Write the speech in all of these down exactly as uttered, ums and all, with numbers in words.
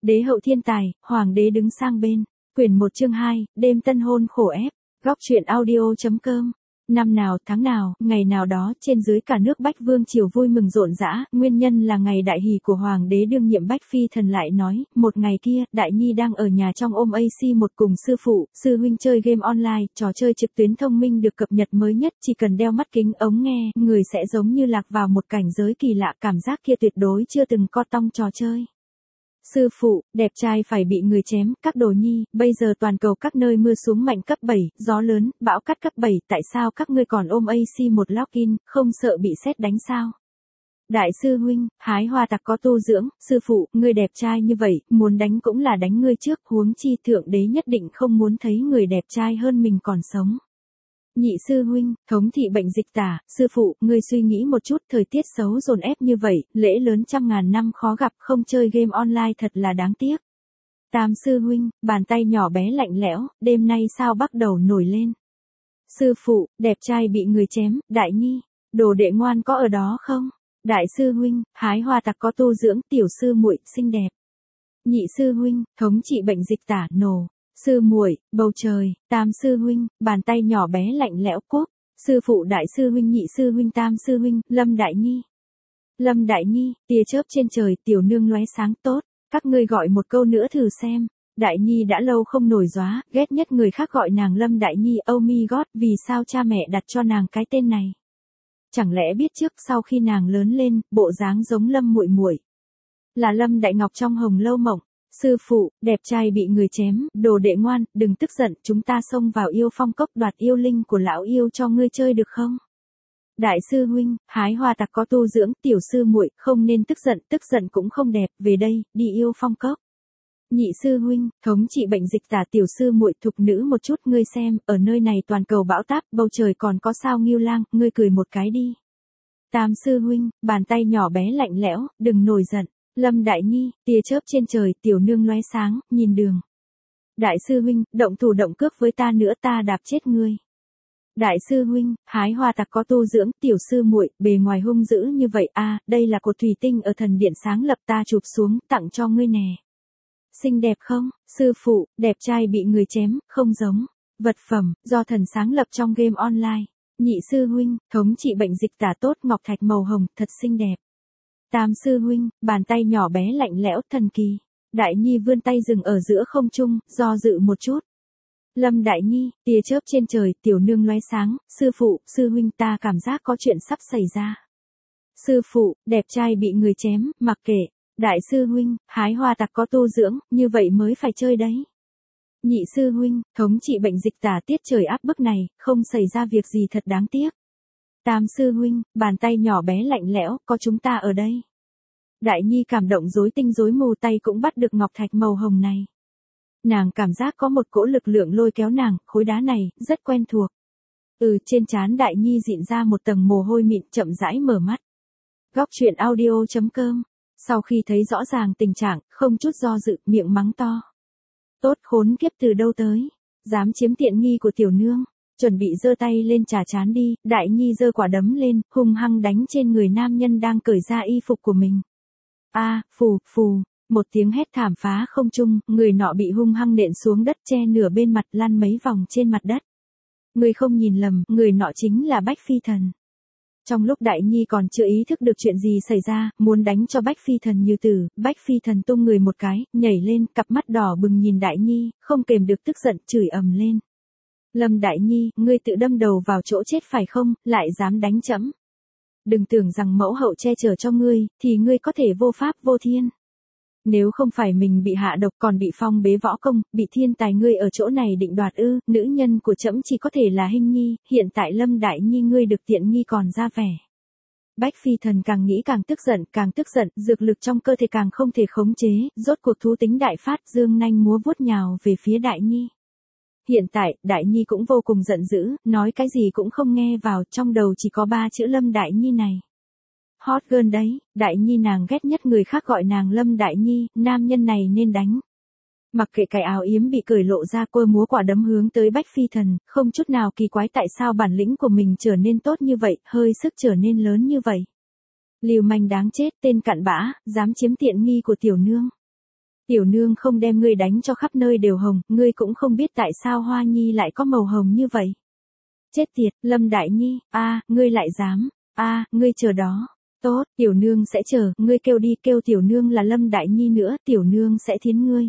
Đế hậu thiên tài, hoàng đế đứng sang bên. Quyển một chương hai, đêm tân hôn khổ ép. Góc truyện audio.com. Năm nào, tháng nào, ngày nào đó, trên dưới cả nước Bách Vương triều vui mừng rộn rã, nguyên nhân là ngày đại hỷ của hoàng đế đương nhiệm Bách Phi Thần lại nói, một ngày kia, Đại Nhi đang ở nhà trong ôm a xê một cùng sư phụ, sư huynh chơi game online, trò chơi trực tuyến thông minh được cập nhật mới nhất, chỉ cần đeo mắt kính ống nghe, người sẽ giống như lạc vào một cảnh giới kỳ lạ, cảm giác kia tuyệt đối chưa từng co tong trò chơi. Sư phụ, đẹp trai phải bị người chém, các đồ nhi, bây giờ toàn cầu các nơi mưa xuống mạnh cấp bảy, gió lớn, bão cắt cấp bảy, tại sao các ngươi còn ôm a xê một login, không sợ bị sét đánh sao? Đại sư huynh, hái hoa tặc có tu dưỡng, sư phụ, ngươi đẹp trai như vậy, muốn đánh cũng là đánh ngươi trước, huống chi thượng đế nhất định không muốn thấy người đẹp trai hơn mình còn sống. Nhị sư huynh, thống thị bệnh dịch tả, sư phụ, ngươi suy nghĩ một chút, thời tiết xấu dồn ép như vậy, lễ lớn trăm ngàn năm khó gặp, không chơi game online thật là đáng tiếc. Tam sư huynh, bàn tay nhỏ bé lạnh lẽo, đêm nay sao bắt đầu nổi lên. Sư phụ, đẹp trai bị người chém, Đại Nhi, đồ đệ ngoan có ở đó không? Đại sư huynh, hái hoa tặc có tu dưỡng, tiểu sư muội xinh đẹp. Nhị sư huynh, thống trị bệnh dịch tả, nổ. Sư muội, bầu trời. Tam sư huynh, bàn tay nhỏ bé lạnh lẽo quốc. Sư phụ đại sư huynh nhị sư huynh tam sư huynh, Lâm Đại Nhi. Lâm Đại Nhi, tia chớp trên trời, tiểu nương lóe sáng tốt. Các ngươi gọi một câu nữa thử xem. Đại Nhi đã lâu không nổi gióa, ghét nhất người khác gọi nàng Lâm Đại Nhi, oh my god, vì sao cha mẹ đặt cho nàng cái tên này? Chẳng lẽ biết trước sau khi nàng lớn lên, bộ dáng giống Lâm muội muội là Lâm Đại Ngọc trong Hồng Lâu Mộng. Sư phụ, đẹp trai bị người chém, đồ đệ ngoan, đừng tức giận, chúng ta xông vào yêu phong cốc đoạt yêu linh của lão yêu cho ngươi chơi được không? Đại sư huynh, hái hoa tặc có tu dưỡng, tiểu sư muội, không nên tức giận, tức giận cũng không đẹp, về đây, đi yêu phong cốc. Nhị sư huynh, thống trị bệnh dịch tả tiểu sư muội thục nữ một chút, ngươi xem, ở nơi này toàn cầu bão táp, bầu trời còn có sao Ngưu Lang, ngươi cười một cái đi. Tam sư huynh, bàn tay nhỏ bé lạnh lẽo, đừng nổi giận. Lâm Đại Nhi, tia chớp trên trời, tiểu nương lóe sáng, nhìn đường. Đại sư huynh, động thủ động cước với ta nữa ta đạp chết ngươi. Đại sư huynh, hái hoa tặc có tu dưỡng, tiểu sư muội, bề ngoài hung dữ như vậy a, à, đây là cột thủy tinh ở thần điện sáng lập ta chụp xuống, tặng cho ngươi nè. Xinh đẹp không? Sư phụ, đẹp trai bị người chém, không giống. Vật phẩm, do thần sáng lập trong game online. Nhị sư huynh, thống trị bệnh dịch tả tốt, ngọc thạch màu hồng, thật xinh đẹp. Tam sư huynh, bàn tay nhỏ bé lạnh lẽo, thần kỳ. Đại Nhi vươn tay dừng ở giữa không trung, do dự một chút. Lâm Đại Nhi, tia chớp trên trời, tiểu nương lóe sáng, sư phụ, sư huynh ta cảm giác có chuyện sắp xảy ra. Sư phụ, đẹp trai bị người chém, mặc kệ. Đại sư huynh, hái hoa tặc có tu dưỡng, như vậy mới phải chơi đấy. Nhị sư huynh, thống trị bệnh dịch tả tiết trời áp bức này, không xảy ra việc gì thật đáng tiếc. Tam sư huynh, bàn tay nhỏ bé lạnh lẽo, có chúng ta ở đây. Đại Nhi cảm động rối tinh rối mù, tay cũng bắt được ngọc thạch màu hồng này. Nàng cảm giác có một cỗ lực lượng lôi kéo nàng, khối đá này, rất quen thuộc. Ừ, trên trán Đại Nhi dịn ra một tầng mồ hôi mịn, chậm rãi mở mắt. Góc truyện audio.com. Sau khi thấy rõ ràng tình trạng, không chút do dự, miệng mắng to. Tốt khốn kiếp từ đâu tới, dám chiếm tiện nghi của tiểu nương. Chuẩn bị giơ tay lên chà chán đi, Đại Nhi giơ quả đấm lên, hung hăng đánh trên người nam nhân đang cởi ra y phục của mình. A, à, phù, phù, một tiếng hét thảm phá không trung, người nọ bị hung hăng nện xuống đất che nửa bên mặt lăn mấy vòng trên mặt đất. Người không nhìn lầm, người nọ chính là Bách Phi Thần. Trong lúc Đại Nhi còn chưa ý thức được chuyện gì xảy ra, muốn đánh cho Bách Phi Thần như tử, Bách Phi Thần tung người một cái, nhảy lên, cặp mắt đỏ bừng nhìn Đại Nhi, không kềm được tức giận, chửi ầm lên. Lâm Đại Nhi, ngươi tự đâm đầu vào chỗ chết phải không, lại dám đánh trẫm? Đừng tưởng rằng mẫu hậu che chở cho ngươi, thì ngươi có thể vô pháp vô thiên. Nếu không phải mình bị hạ độc còn bị phong bế võ công, bị thiên tài ngươi ở chỗ này định đoạt ư, nữ nhân của trẫm chỉ có thể là Hinh Nhi, hiện tại Lâm Đại Nhi ngươi được tiện nghi còn ra vẻ. Bách Phi Thần càng nghĩ càng tức giận, càng tức giận, dược lực trong cơ thể càng không thể khống chế, rốt cuộc thú tính đại phát, dương nanh múa vuốt nhào về phía Đại Nhi. Hiện tại, Đại Nhi cũng vô cùng giận dữ, nói cái gì cũng không nghe vào, trong đầu chỉ có ba chữ Lâm Đại Nhi này. Hot girl đấy, Đại Nhi nàng ghét nhất người khác gọi nàng Lâm Đại Nhi, nam nhân này nên đánh. Mặc kệ cái áo yếm bị cởi lộ ra, cô múa quả đấm hướng tới Bách Phi Thần, không chút nào kỳ quái tại sao bản lĩnh của mình trở nên tốt như vậy, hơi sức trở nên lớn như vậy. Lưu manh đáng chết, tên cặn bã, dám chiếm tiện nghi của tiểu nương. Tiểu nương không đem ngươi đánh cho khắp nơi đều hồng, ngươi cũng không biết tại sao Hoa Nhi lại có màu hồng như vậy. Chết tiệt, Lâm Đại Nhi, a, ngươi lại dám, a, ngươi chờ đó. Tốt, tiểu nương sẽ chờ, ngươi kêu đi, kêu tiểu nương là Lâm Đại Nhi nữa, tiểu nương sẽ thiến ngươi.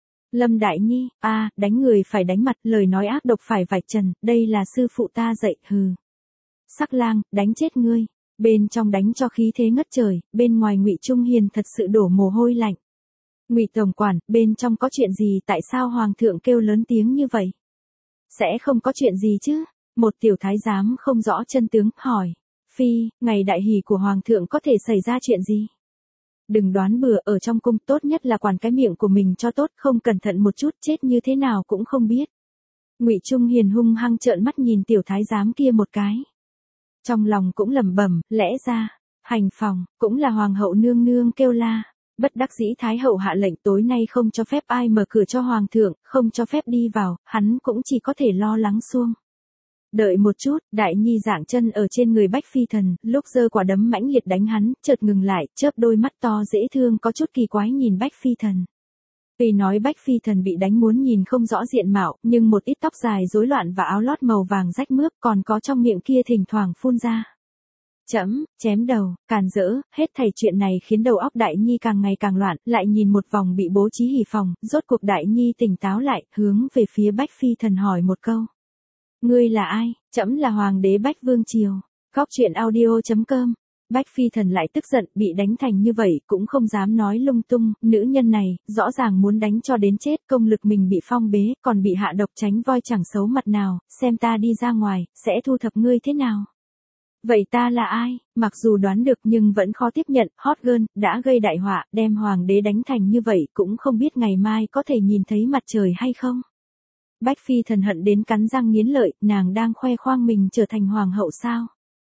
Lâm Đại Nhi, a, đánh người phải đánh mặt, lời nói ác độc phải vạch trần, đây là sư phụ ta dạy, hừ. Sắc lang, đánh chết ngươi. Bên trong đánh cho khí thế ngất trời, bên ngoài Ngụy Trung Hiền thật sự đổ mồ hôi lạnh. Ngụy tổng quản, bên trong có chuyện gì, tại sao hoàng thượng kêu lớn tiếng như vậy? Sẽ không có chuyện gì chứ? Một tiểu thái giám không rõ chân tướng, hỏi. Phi, ngày đại hỷ của hoàng thượng có thể xảy ra chuyện gì? Đừng đoán bừa, ở trong cung tốt nhất là quản cái miệng của mình cho tốt, không cẩn thận một chút chết như thế nào cũng không biết. Ngụy Trung Hiền hung hăng trợn mắt nhìn tiểu thái giám kia một cái. Trong lòng cũng lẩm bẩm, lẽ ra, hành phòng, cũng là hoàng hậu nương nương kêu la. Bất đắc dĩ thái hậu hạ lệnh tối nay không cho phép ai mở cửa cho hoàng thượng, không cho phép đi vào, hắn cũng chỉ có thể lo lắng xuông. Đợi một chút, Đại Nhi giảng chân ở trên người Bách Phi Thần, lúc giơ quả đấm mãnh liệt đánh hắn, chợt ngừng lại, chớp đôi mắt to dễ thương có chút kỳ quái nhìn Bách Phi Thần. Tuy nói Bách Phi Thần bị đánh muốn nhìn không rõ diện mạo, nhưng một ít tóc dài rối loạn và áo lót màu vàng rách mướp còn có trong miệng kia thỉnh thoảng phun ra. Chấm, chém đầu, càn rỡ, hết thảy chuyện này khiến đầu óc Đại Nhi càng ngày càng loạn, lại nhìn một vòng bị bố trí hỉ phòng, rốt cuộc Đại Nhi tỉnh táo lại, hướng về phía Bách Phi Thần hỏi một câu. Ngươi là ai? Chấm là Hoàng đế Bách Vương Triều. Góc truyện audio chấm com. Bách Phi Thần lại tức giận, bị đánh thành như vậy, cũng không dám nói lung tung, nữ nhân này, rõ ràng muốn đánh cho đến chết, công lực mình bị phong bế, còn bị hạ độc tránh voi chẳng xấu mặt nào, xem ta đi ra ngoài, sẽ thu thập ngươi thế nào? Vậy ta là ai? Mặc dù đoán được nhưng vẫn khó tiếp nhận, hot girl, đã gây đại họa, đem hoàng đế đánh thành như vậy, cũng không biết ngày mai có thể nhìn thấy mặt trời hay không? Bách Phi Thần hận đến cắn răng nghiến lợi, nàng đang khoe khoang mình trở thành hoàng hậu sao?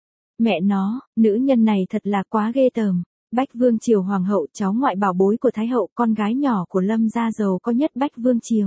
Mẹ nó, nữ nhân này thật là quá ghê tởm. Bách Vương Triều hoàng hậu, cháu ngoại bảo bối của Thái hậu, con gái nhỏ của Lâm gia giàu có nhất Bách Vương Triều.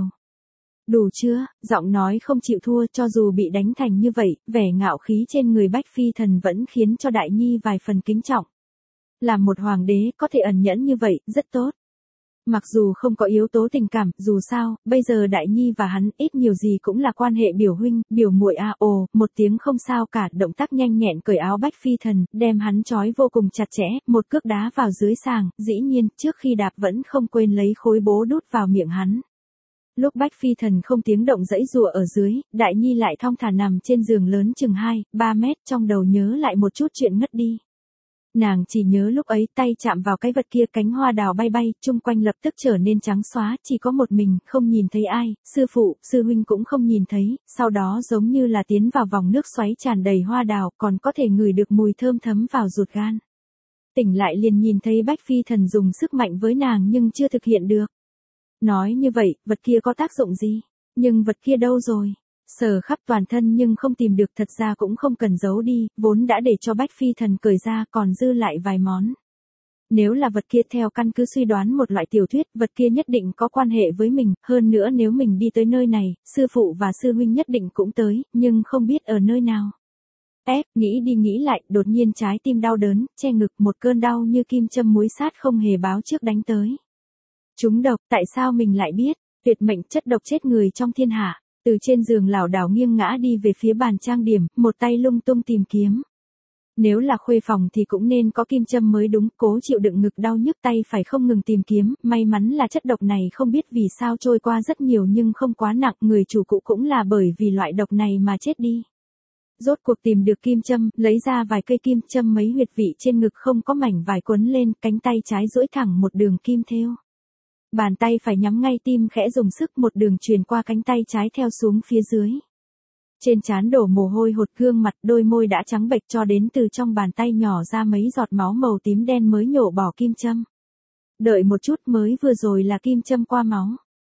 Đủ chưa, giọng nói không chịu thua, cho dù bị đánh thành như vậy, vẻ ngạo khí trên người Bách Phi Thần vẫn khiến cho Đại Nhi vài phần kính trọng. Làm một hoàng đế có thể ẩn nhẫn như vậy, rất tốt. Mặc dù không có yếu tố tình cảm, dù sao, bây giờ Đại Nhi và hắn ít nhiều gì cũng là quan hệ biểu huynh, biểu muội a. Ồ, một tiếng không sao cả, động tác nhanh nhẹn cởi áo Bách Phi Thần, đem hắn trói vô cùng chặt chẽ, một cước đá vào dưới sàng, dĩ nhiên, trước khi đạp vẫn không quên lấy khối bố đút vào miệng hắn. Lúc Bách Phi Thần không tiếng động dãy rùa ở dưới, Đại Nhi lại thong thả nằm trên giường lớn chừng hai, ba mét, trong đầu nhớ lại một chút chuyện ngất đi. Nàng chỉ nhớ lúc ấy tay chạm vào cái vật kia, cánh hoa đào bay bay, chung quanh lập tức trở nên trắng xóa, chỉ có một mình, không nhìn thấy ai, sư phụ, sư huynh cũng không nhìn thấy, sau đó giống như là tiến vào vòng nước xoáy tràn đầy hoa đào, còn có thể ngửi được mùi thơm thấm vào ruột gan. Tỉnh lại liền nhìn thấy Bách Phi Thần dùng sức mạnh với nàng nhưng chưa thực hiện được. Nói như vậy, vật kia có tác dụng gì? Nhưng vật kia đâu rồi? Sờ khắp toàn thân nhưng không tìm được, thật ra cũng không cần giấu đi, vốn đã để cho Bách Phi Thần cởi ra, còn dư lại vài món. Nếu là vật kia theo căn cứ suy đoán một loại tiểu thuyết, vật kia nhất định có quan hệ với mình, hơn nữa nếu mình đi tới nơi này, sư phụ và sư huynh nhất định cũng tới, nhưng không biết ở nơi nào. Ép, nghĩ đi nghĩ lại, đột nhiên trái tim đau đớn, che ngực, một cơn đau như kim châm muối sát không hề báo trước đánh tới. Trúng độc, tại sao mình lại biết? Tuyệt mệnh chất độc chết người trong thiên hạ. Từ trên giường lảo đảo nghiêng ngã đi về phía bàn trang điểm, một tay lung tung tìm kiếm. Nếu là khuê phòng thì cũng nên có kim châm mới đúng, cố chịu đựng ngực đau nhức tay phải không ngừng tìm kiếm, may mắn là chất độc này không biết vì sao trôi qua rất nhiều nhưng không quá nặng, người chủ cũ cũng là bởi vì loại độc này mà chết đi. Rốt cuộc tìm được kim châm, lấy ra vài cây kim châm mấy huyệt vị trên ngực không có mảnh vải quấn lên, cánh tay trái duỗi thẳng một đường kim thêu. Bàn tay phải nhắm ngay tim khẽ dùng sức, một đường truyền qua cánh tay trái theo xuống phía dưới. Trên trán đổ mồ hôi hột, gương mặt đôi môi đã trắng bệch cho đến từ trong bàn tay nhỏ ra mấy giọt máu màu tím đen mới nhổ bỏ kim châm. Đợi một chút, mới vừa rồi là kim châm qua máu.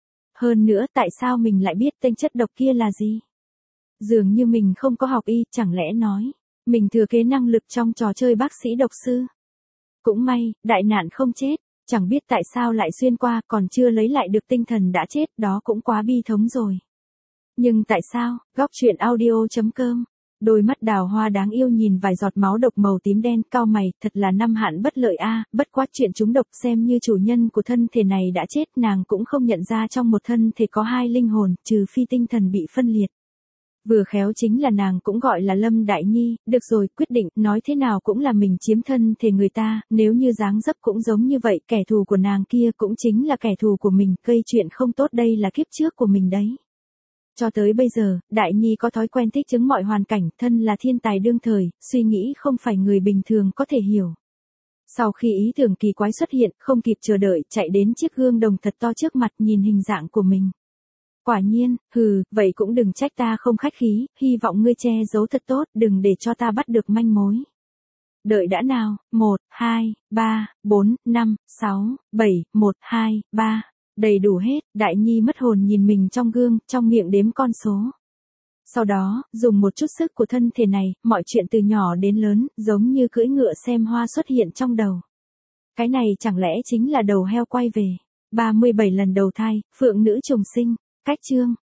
Hơn nữa tại sao mình lại biết tên chất độc kia là gì? Dường như mình không có học y, chẳng lẽ nói, mình thừa kế năng lực trong trò chơi bác sĩ độc sư. Cũng may, đại nạn không chết. Chẳng biết tại sao lại xuyên qua, còn chưa lấy lại được tinh thần đã chết, đó cũng quá bi thống rồi. Nhưng tại sao? Góc truyện audio chấm com Đôi mắt đào hoa đáng yêu nhìn vài giọt máu độc màu tím đen, cau mày, thật là năm hạn bất lợi a, bất quá chuyện chúng độc xem như chủ nhân của thân thể này đã chết, nàng cũng không nhận ra trong một thân thể có hai linh hồn, trừ phi tinh thần bị phân liệt. Vừa khéo chính là nàng cũng gọi là Lâm Đại Nhi, được rồi, quyết định, nói thế nào cũng là mình chiếm thân thể người ta, nếu như dáng dấp cũng giống như vậy, kẻ thù của nàng kia cũng chính là kẻ thù của mình, gây chuyện không tốt đây là kiếp trước của mình đấy. Cho tới bây giờ, Đại Nhi có thói quen thích chứng mọi hoàn cảnh, thân là thiên tài đương thời, suy nghĩ không phải người bình thường có thể hiểu. Sau khi ý tưởng kỳ quái xuất hiện, không kịp chờ đợi, chạy đến chiếc gương đồng thật to trước mặt nhìn hình dạng của mình. Quả nhiên, hừ, vậy cũng đừng trách ta không khách khí, hy vọng ngươi che giấu thật tốt, đừng để cho ta bắt được manh mối. Đợi đã nào, một, hai, ba, bốn, năm, sáu, bảy, một, hai, ba, đầy đủ hết, Đại Nhi mất hồn nhìn mình trong gương, trong miệng đếm con số. Sau đó, dùng một chút sức của thân thể này, mọi chuyện từ nhỏ đến lớn, giống như cưỡi ngựa xem hoa xuất hiện trong đầu. Cái này chẳng lẽ chính là đầu heo quay về. ba mươi bảy lần đầu thai, phượng nữ trùng sinh, cách chương.